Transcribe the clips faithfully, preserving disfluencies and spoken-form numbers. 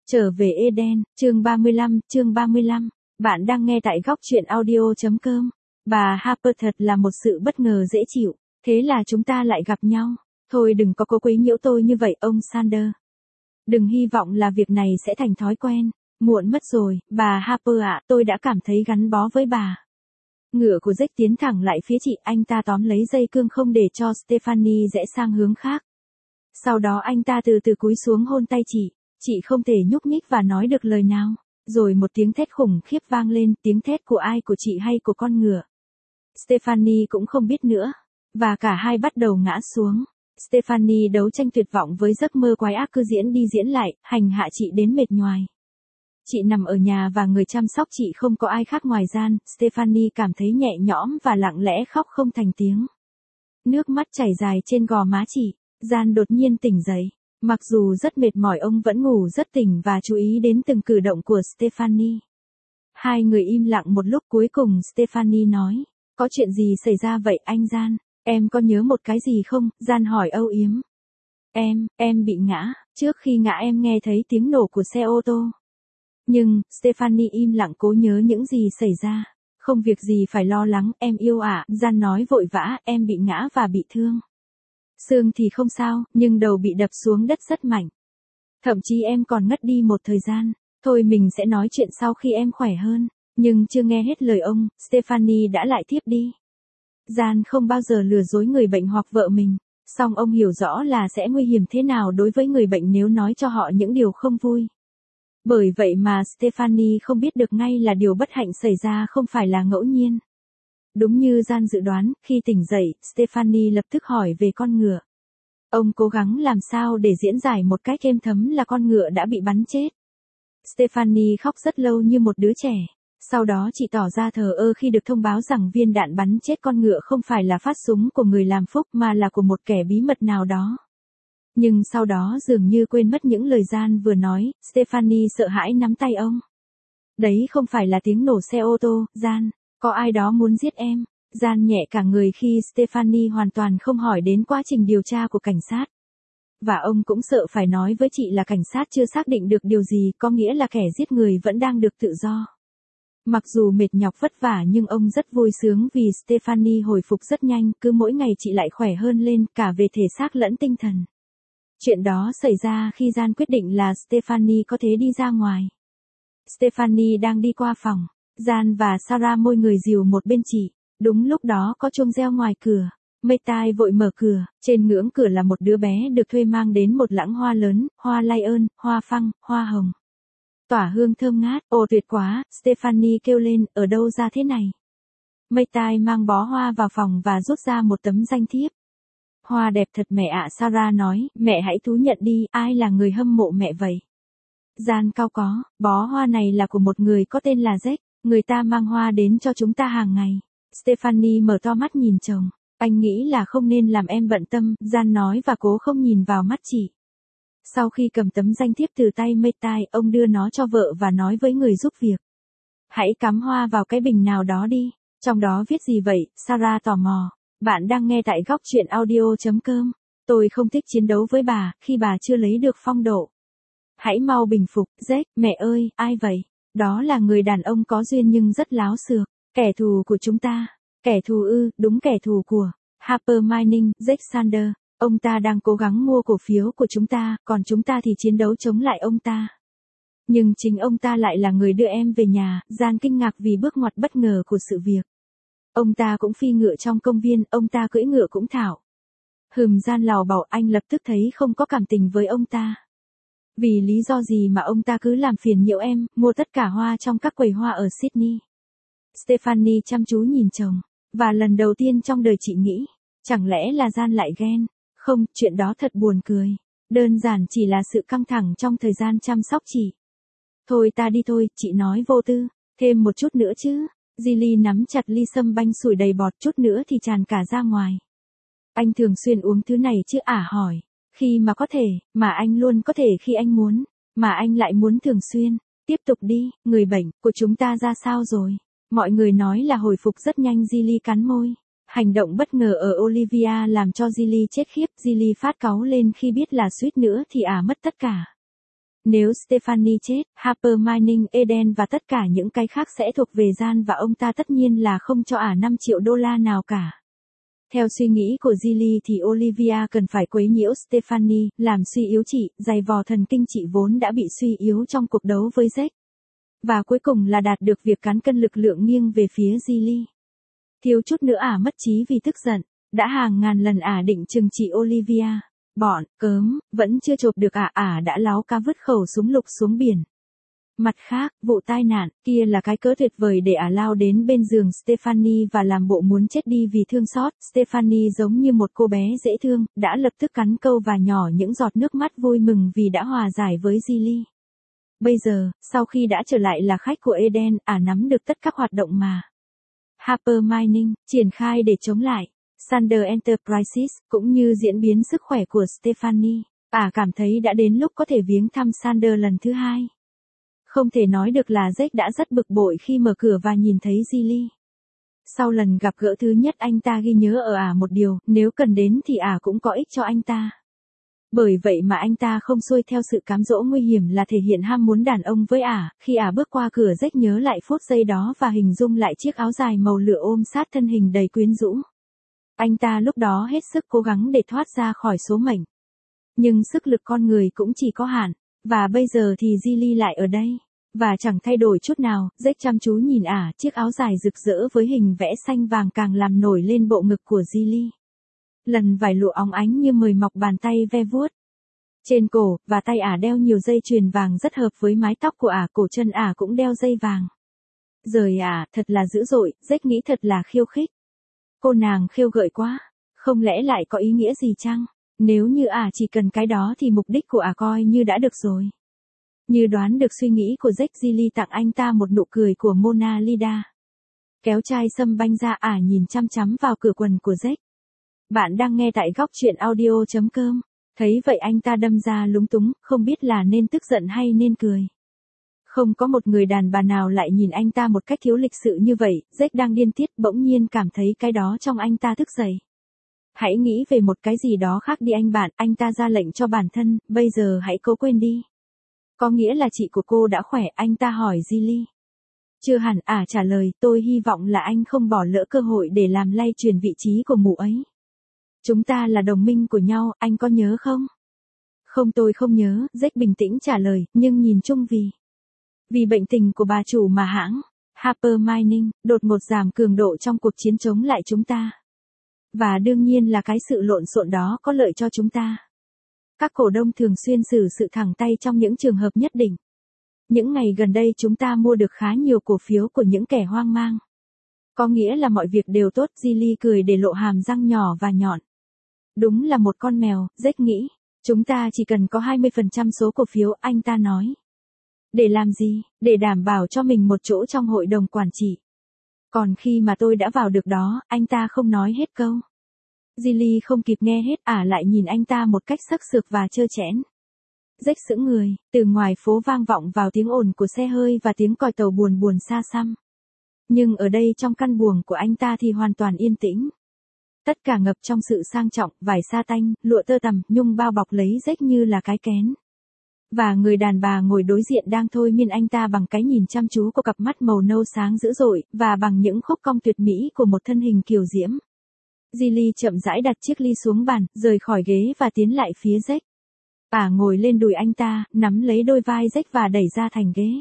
Trở về Eden, chương ba mươi lăm, chương ba mươi lăm. Bạn đang nghe tại góc truyện audio.com. Bà Harper thật là một sự bất ngờ dễ chịu, thế là chúng ta lại gặp nhau. Thôi đừng có cố quấy nhiễu tôi như vậy ông Sander. Đừng hy vọng là việc này sẽ thành thói quen. Muộn mất rồi, bà Harper ạ, tôi đã cảm thấy gắn bó với bà. Ngựa của Jack tiến thẳng lại phía chị, anh ta tóm lấy dây cương không để cho Stephanie rẽ sang hướng khác. Sau đó anh ta từ từ cúi xuống hôn tay chị. Chị không thể nhúc nhích và nói được lời nào. Rồi một tiếng thét khủng khiếp vang lên, tiếng thét của ai, của chị hay của con ngựa. Stephanie cũng không biết nữa. Và cả hai bắt đầu ngã xuống. Stephanie đấu tranh tuyệt vọng với giấc mơ quái ác cứ diễn đi diễn lại, hành hạ chị đến mệt nhoài. Chị nằm ở nhà và người chăm sóc chị không có ai khác ngoài Gian. Stephanie cảm thấy nhẹ nhõm và lặng lẽ khóc không thành tiếng. Nước mắt chảy dài trên gò má chị. Gian đột nhiên tỉnh dậy. Mặc dù rất mệt mỏi ông vẫn ngủ rất tỉnh và chú ý đến từng cử động của Stephanie. Hai người im lặng một lúc, cuối cùng Stephanie nói, có chuyện gì xảy ra vậy anh Gian? Em có nhớ một cái gì không? Gian hỏi âu yếm. Em, em bị ngã, trước khi ngã em nghe thấy tiếng nổ của xe ô tô. Nhưng, Stephanie im lặng cố nhớ những gì xảy ra. Không việc gì phải lo lắng, em yêu ạ, à. Gian nói vội vã, em bị ngã và bị thương. Xương thì không sao, nhưng đầu bị đập xuống đất rất mạnh. Thậm chí em còn ngất đi một thời gian. Thôi mình sẽ nói chuyện sau khi em khỏe hơn. Nhưng chưa nghe hết lời ông, Stephanie đã lại tiếp đi. Gian không bao giờ lừa dối người bệnh hoặc vợ mình. Song ông hiểu rõ là sẽ nguy hiểm thế nào đối với người bệnh nếu nói cho họ những điều không vui. Bởi vậy mà Stephanie không biết được ngay là điều bất hạnh xảy ra không phải là ngẫu nhiên. Đúng như Gian dự đoán, khi tỉnh dậy, Stephanie lập tức hỏi về con ngựa. Ông cố gắng làm sao để diễn giải một cách êm thấm là con ngựa đã bị bắn chết. Stephanie khóc rất lâu như một đứa trẻ. Sau đó chị tỏ ra thờ ơ khi được thông báo rằng viên đạn bắn chết con ngựa không phải là phát súng của người làm phúc mà là của một kẻ bí mật nào đó. Nhưng sau đó dường như quên mất những lời Gian vừa nói, Stephanie sợ hãi nắm tay ông. Đấy không phải là tiếng nổ xe ô tô, Gian. Có ai đó muốn giết em. Gian nhẹ cả người khi Stephanie hoàn toàn không hỏi đến quá trình điều tra của cảnh sát. Và ông cũng sợ phải nói với chị là cảnh sát chưa xác định được điều gì, có nghĩa là kẻ giết người vẫn đang được tự do. Mặc dù mệt nhọc vất vả nhưng ông rất vui sướng vì Stephanie hồi phục rất nhanh, cứ mỗi ngày chị lại khỏe hơn lên cả về thể xác lẫn tinh thần. Chuyện đó xảy ra khi Gian quyết định là Stephanie có thể đi ra ngoài. Stephanie đang đi qua phòng. Gian và Sarah môi người dìu một bên chị. Đúng lúc đó có chuông reo ngoài cửa. Maytai vội mở cửa. Trên ngưỡng cửa là một đứa bé được thuê mang đến một lẵng hoa lớn, hoa lai ơn, hoa phăng, hoa hồng. Tỏa hương thơm ngát. Ồ tuyệt quá, Stephanie kêu lên, ở đâu ra thế này? Maytai mang bó hoa vào phòng và rút ra một tấm danh thiếp. Hoa đẹp thật mẹ ạ, Sarah nói, mẹ hãy thú nhận đi, ai là người hâm mộ mẹ vậy? Gian cau có, bó hoa này là của một người có tên là Jack. Người ta mang hoa đến cho chúng ta hàng ngày. Stephanie mở to mắt nhìn chồng. Anh nghĩ là không nên làm em bận tâm, Gian nói và cố không nhìn vào mắt chị. Sau khi cầm tấm danh thiếp từ tay Maytai, ông đưa nó cho vợ và nói với người giúp việc. Hãy cắm hoa vào cái bình nào đó đi. Trong đó viết gì vậy? Sarah tò mò. Bạn đang nghe tại góc truyện audio.com. Tôi không thích chiến đấu với bà, khi bà chưa lấy được phong độ. Hãy mau bình phục, Jack, mẹ ơi, ai vậy? Đó là người đàn ông có duyên nhưng rất láo xược. Kẻ thù của chúng ta. Kẻ thù ư, đúng kẻ thù của Harper Mining, Jack Sander. Ông ta đang cố gắng mua cổ phiếu của chúng ta, còn chúng ta thì chiến đấu chống lại ông ta. Nhưng chính ông ta lại là người đưa em về nhà. Gian kinh ngạc vì bước ngoặt bất ngờ của sự việc. Ông ta cũng phi ngựa trong công viên, ông ta cưỡi ngựa cũng thảo. Hừm, Gian lào bảo, anh lập tức thấy không có cảm tình với ông ta. Vì lý do gì mà ông ta cứ làm phiền nhiễu em, mua tất cả hoa trong các quầy hoa ở Sydney. Stephanie chăm chú nhìn chồng. Và lần đầu tiên trong đời chị nghĩ, chẳng lẽ là Gian lại ghen? Không, chuyện đó thật buồn cười. Đơn giản chỉ là sự căng thẳng trong thời gian chăm sóc chị. Thôi ta đi thôi, chị nói vô tư. Thêm một chút nữa chứ. Gilly nắm chặt ly sâm banh sủi đầy bọt, chút nữa thì tràn cả ra ngoài. Anh thường xuyên uống thứ này chứ ả hỏi. Khi mà có thể, mà anh luôn có thể khi anh muốn, mà anh lại muốn thường xuyên. Tiếp tục đi, người bệnh của chúng ta ra sao rồi? Mọi người nói là hồi phục rất nhanh. Gilly cắn môi. Hành động bất ngờ ở Olivia làm cho Gilly chết khiếp. Gilly phát cáu lên khi biết là suýt nữa thì ả mất tất cả. Nếu Stephanie chết, Harper Mining, Eden và tất cả những cái khác sẽ thuộc về Jan và ông ta tất nhiên là không cho ả năm triệu đô la nào cả. Theo suy nghĩ của Gilly thì Olivia cần phải quấy nhiễu Stephanie, làm suy yếu chị, giày vò thần kinh chị vốn đã bị suy yếu trong cuộc đấu với Jack. Và cuối cùng là đạt được việc cán cân lực lượng nghiêng về phía Gilly. Thiếu chút nữa ả mất trí vì tức giận, đã hàng ngàn lần ả định trừng trị Olivia. Bọn, cớm, vẫn chưa chộp được ả ả đã láo cá vứt khẩu súng lục xuống biển. Mặt khác, vụ tai nạn kia là cái cớ tuyệt vời để ả lao đến bên giường Stephanie và làm bộ muốn chết đi vì thương xót. Stephanie giống như một cô bé dễ thương, đã lập tức cắn câu và nhỏ những giọt nước mắt vui mừng vì đã hòa giải với Gilly. Bây giờ, sau khi đã trở lại là khách của Eden, ả nắm được tất các hoạt động mà Harper Mining triển khai để chống lại Sander Enterprises, cũng như diễn biến sức khỏe của Stephanie. Ả cảm thấy đã đến lúc có thể viếng thăm Sander lần thứ hai. Không thể nói được là Jack đã rất bực bội khi mở cửa và nhìn thấy Gilly. Sau lần gặp gỡ thứ nhất anh ta ghi nhớ ở ả một điều, nếu cần đến thì ả cũng có ích cho anh ta. Bởi vậy mà anh ta không xuôi theo sự cám dỗ nguy hiểm là thể hiện ham muốn đàn ông với ả. Khi ả bước qua cửa, Jack nhớ lại phút giây đó và hình dung lại chiếc áo dài màu lửa ôm sát thân hình đầy quyến rũ. Anh ta lúc đó hết sức cố gắng để thoát ra khỏi số mệnh. Nhưng sức lực con người cũng chỉ có hạn, và bây giờ thì Gilly lại ở đây, và chẳng thay đổi chút nào. Jack chăm chú nhìn ả, chiếc áo dài rực rỡ với hình vẽ xanh vàng càng làm nổi lên bộ ngực của Gilly. Lần vải lụa óng ánh như mời mọc bàn tay ve vuốt. Trên cổ và tay ả đeo nhiều dây chuyền vàng rất hợp với mái tóc của ả, cổ chân ả cũng đeo dây vàng. Rời ả, thật là dữ dội, Jack nghĩ thật là khiêu khích. Cô nàng khiêu gợi quá, không lẽ lại có ý nghĩa gì chăng? Nếu như ả chỉ cần cái đó thì mục đích của ả coi như đã được rồi. Như đoán được suy nghĩ của Jack, Gilly tặng anh ta một nụ cười của Mona Lisa. Kéo chai sâm banh ra, ả nhìn chăm chăm vào cửa quần của Jack. Bạn đang nghe tại góc truyện audio chấm com. Thấy vậy anh ta đâm ra lúng túng, không biết là nên tức giận hay nên cười. Không có một người đàn bà nào lại nhìn anh ta một cách thiếu lịch sự như vậy. Jack đang điên tiết, bỗng nhiên cảm thấy cái đó trong anh ta thức dậy. Hãy nghĩ về một cái gì đó khác đi anh bạn, anh ta ra lệnh cho bản thân, bây giờ hãy cố quên đi. Có nghĩa là chị của cô đã khỏe, anh ta hỏi Gilly. Chưa hẳn, ả trả lời, tôi hy vọng là anh không bỏ lỡ cơ hội để làm lay chuyển vị trí của mụ ấy. Chúng ta là đồng minh của nhau, anh có nhớ không? Không, tôi không nhớ, Jack bình tĩnh trả lời, nhưng nhìn chung vì Vì bệnh tình của bà chủ mà hãng Harper Mining đột ngột giảm cường độ trong cuộc chiến chống lại chúng ta. Và đương nhiên là cái sự lộn xộn đó có lợi cho chúng ta. Các cổ đông thường xuyên xử sự thẳng tay trong những trường hợp nhất định. Những ngày gần đây chúng ta mua được khá nhiều cổ phiếu của những kẻ hoang mang. Có nghĩa là mọi việc đều tốt. Gilly cười để lộ hàm răng nhỏ và nhọn. Đúng là một con mèo, Jack nghĩ. Chúng ta chỉ cần có hai mươi phần trăm số cổ phiếu, anh ta nói. Để làm gì? Để đảm bảo cho mình một chỗ trong hội đồng quản trị. Còn khi mà tôi đã vào được đó, anh ta không nói hết câu. Gilly không kịp nghe hết, ả lại nhìn anh ta một cách sắc sược và trơ trẽn. Jack sững người, từ ngoài phố vang vọng vào tiếng ồn của xe hơi và tiếng còi tàu buồn buồn xa xăm. Nhưng ở đây trong căn buồng của anh ta thì hoàn toàn yên tĩnh. Tất cả ngập trong sự sang trọng, vải sa tanh, lụa tơ tằm, nhung bao bọc lấy Jack như là cái kén. Và người đàn bà ngồi đối diện đang thôi miên anh ta bằng cái nhìn chăm chú của cặp mắt màu nâu sáng dữ dội, và bằng những khúc cong tuyệt mỹ của một thân hình kiều diễm. Gilly chậm rãi đặt chiếc ly xuống bàn, rời khỏi ghế và tiến lại phía Jack. Ả ngồi lên đùi anh ta, nắm lấy đôi vai Jack và đẩy ra thành ghế.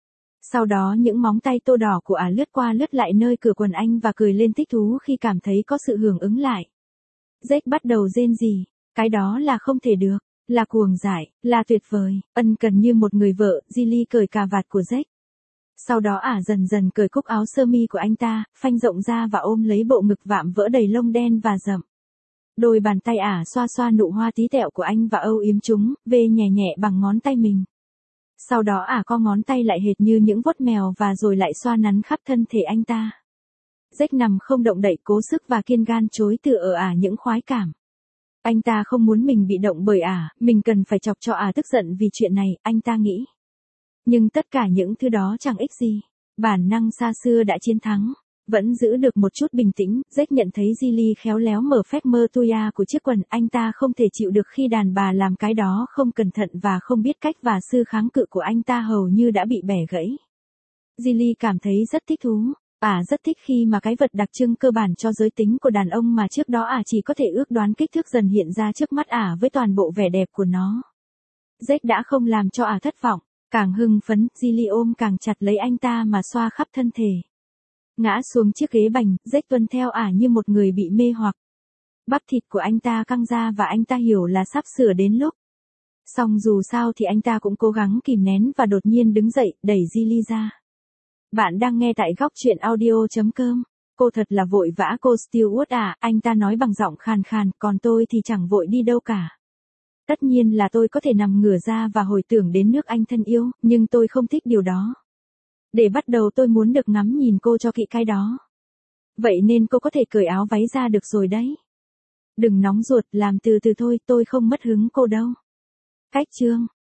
Sau đó những móng tay tô đỏ của ả lướt qua lướt lại nơi cửa quần anh và cười lên thích thú khi cảm thấy có sự hưởng ứng lại. Jack bắt đầu rên rỉ, cái đó là không thể được, là cuồng dại, là tuyệt vời, ân cần như một người vợ. Gilly cởi cà vạt của Jack. Sau đó ả dần dần cởi cúc áo sơ mi của anh ta, phanh rộng ra và ôm lấy bộ ngực vạm vỡ đầy lông đen và rậm. Đôi bàn tay ả xoa xoa nụ hoa tí tẹo của anh và âu yếm chúng, vê nhẹ nhẹ bằng ngón tay mình. Sau đó ả co ngón tay lại hệt như những vuốt mèo và rồi lại xoa nắn khắp thân thể anh ta. Jack nằm không động đậy, cố sức và kiên gan chối từ ở ả những khoái cảm. Anh ta không muốn mình bị động bởi ả, mình cần phải chọc cho ả tức giận vì chuyện này, anh ta nghĩ. Nhưng tất cả những thứ đó chẳng ích gì. Bản năng xa xưa đã chiến thắng. Vẫn giữ được một chút bình tĩnh, Jack nhận thấy Gilly khéo léo mở phét mơ tuya của chiếc quần, anh ta không thể chịu được khi đàn bà làm cái đó không cẩn thận và không biết cách và sự kháng cự của anh ta hầu như đã bị bẻ gãy. Gilly cảm thấy rất thích thú. Ả à, rất thích khi mà cái vật đặc trưng cơ bản cho giới tính của đàn ông mà trước đó Ả à chỉ có thể ước đoán kích thước dần hiện ra trước mắt Ả à với toàn bộ vẻ đẹp của nó. Jack đã không làm cho Ả à thất vọng, càng hưng phấn, Gilly ôm càng chặt lấy anh ta mà xoa khắp thân thể. Ngã xuống chiếc ghế bành, Jack tuân theo Ả à như một người bị mê hoặc. Bắp thịt của anh ta căng ra và anh ta hiểu là sắp sửa đến lúc. Song dù sao thì anh ta cũng cố gắng kìm nén và đột nhiên đứng dậy, đẩy Gilly ra. Bạn đang nghe tại góc truyện audio chấm com. Cô thật là vội vã cô Stewart à, anh ta nói bằng giọng khàn khàn, còn tôi thì chẳng vội đi đâu cả. Tất nhiên là tôi có thể nằm ngửa ra và hồi tưởng đến nước Anh thân yêu, nhưng tôi không thích điều đó. Để bắt đầu tôi muốn được ngắm nhìn cô cho kỹ cái đó. Vậy nên cô có thể cởi áo váy ra được rồi đấy. Đừng nóng ruột, làm từ từ thôi, tôi không mất hứng cô đâu. Cách chương